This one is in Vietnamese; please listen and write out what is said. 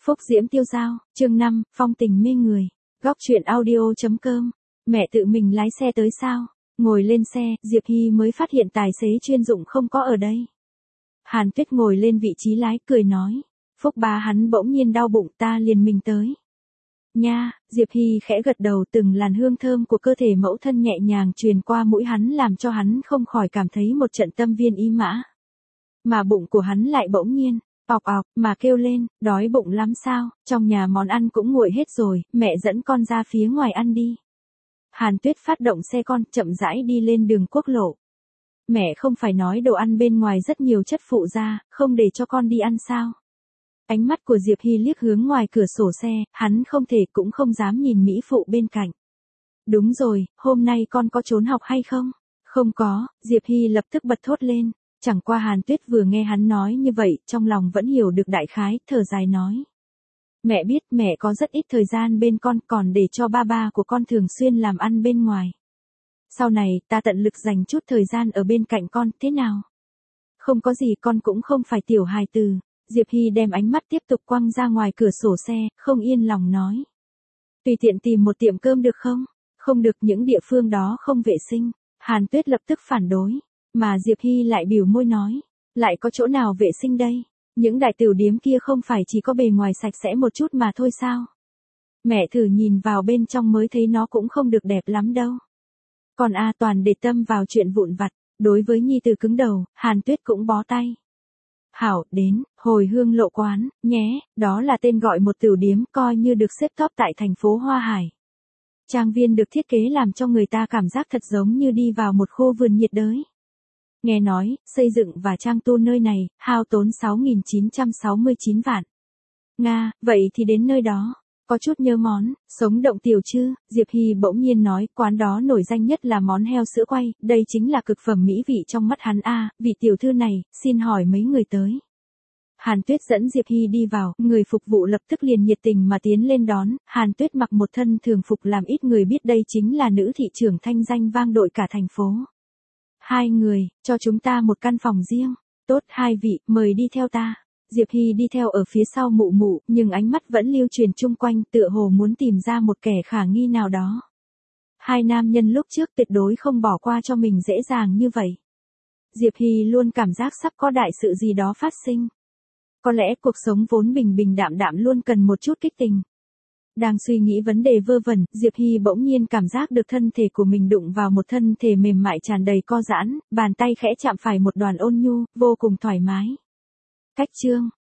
Phúc Diễm Tiêu Dao, chương 5, phong tình mê người. Góc truyện audio.com. Mẹ tự mình lái xe tới sao? Ngồi lên xe, Diệp Hy mới phát hiện tài xế chuyên dụng không có ở đây. Hàn Tuyết ngồi lên vị trí lái cười nói. Phúc ba hắn bỗng nhiên đau bụng, ta liền mình tới. Nha, Diệp Hy khẽ gật đầu, từng làn hương thơm của cơ thể mẫu thân nhẹ nhàng truyền qua mũi hắn làm cho hắn không khỏi cảm thấy một trận tâm viên ý mã. Mà bụng của hắn lại bỗng nhiên ọc ọc mà kêu lên, đói bụng lắm sao, trong nhà món ăn cũng nguội hết rồi, mẹ dẫn con ra phía ngoài ăn đi. Hàn Tuyết phát động xe con, chậm rãi đi lên đường quốc lộ. Mẹ không phải nói đồ ăn bên ngoài rất nhiều chất phụ gia, không để cho con đi ăn sao? Ánh mắt của Diệp Hy liếc hướng ngoài cửa sổ xe, hắn không thể cũng không dám nhìn mỹ phụ bên cạnh. Đúng rồi, hôm nay con có trốn học hay không? Không có, Diệp Hy lập tức bật thốt lên. Chẳng qua Hàn Tuyết vừa nghe hắn nói như vậy, trong lòng vẫn hiểu được đại khái, thở dài nói. Mẹ biết mẹ có rất ít thời gian bên con, còn để cho ba của con thường xuyên làm ăn bên ngoài. Sau này, ta tận lực dành chút thời gian ở bên cạnh con, thế nào? Không có gì, con cũng không phải tiểu hài từ. Diệp Hy đem ánh mắt tiếp tục quăng ra ngoài cửa sổ xe, không yên lòng nói. Tùy tiện tìm một tiệm cơm được không? Không được, những địa phương đó không vệ sinh. Hàn Tuyết lập tức phản đối. Mà Diệp Hy lại bĩu môi nói, lại có chỗ nào vệ sinh đây? Những đại tiểu điếm kia không phải chỉ có bề ngoài sạch sẽ một chút mà thôi sao? Mẹ thử nhìn vào bên trong mới thấy nó cũng không được đẹp lắm đâu. Còn toàn để tâm vào chuyện vụn vặt, đối với nhi tử cứng đầu, Hàn Tuyết cũng bó tay. Hảo, đến, Hồi Hương Lộ quán, nhé, đó là tên gọi một tiểu điếm coi như được xếp top tại thành phố Hoa Hải. Trang viên được thiết kế làm cho người ta cảm giác thật giống như đi vào một khu vườn nhiệt đới. Nghe nói, xây dựng và trang tu nơi này, hao tốn 6.969 vạn. Nga, vậy thì đến nơi đó. Có chút nhớ món, sống động tiểu chứ, Diệp Hy bỗng nhiên nói, quán đó nổi danh nhất là món heo sữa quay, đây chính là cực phẩm mỹ vị trong mắt hắn vị tiểu thư này, xin hỏi mấy người tới. Hàn Tuyết dẫn Diệp Hy đi vào, người phục vụ lập tức liền nhiệt tình mà tiến lên đón, Hàn Tuyết mặc một thân thường phục làm ít người biết đây chính là nữ thị trưởng thanh danh vang dội cả thành phố. Hai người, cho chúng ta một căn phòng riêng. Tốt, hai vị, mời đi theo ta. Diệp Hy đi theo ở phía sau mụ mụ, nhưng ánh mắt vẫn lưu truyền chung quanh, tựa hồ muốn tìm ra một kẻ khả nghi nào đó. Hai nam nhân lúc trước tuyệt đối không bỏ qua cho mình dễ dàng như vậy. Diệp Hy luôn cảm giác sắp có đại sự gì đó phát sinh. Có lẽ cuộc sống vốn bình bình đạm đạm luôn cần một chút kích tình. Đang suy nghĩ vấn đề vơ vẩn, Diệp Hy bỗng nhiên cảm giác được thân thể của mình đụng vào một thân thể mềm mại tràn đầy co giãn, bàn tay khẽ chạm phải một đoàn ôn nhu, vô cùng thoải mái. Cách chương,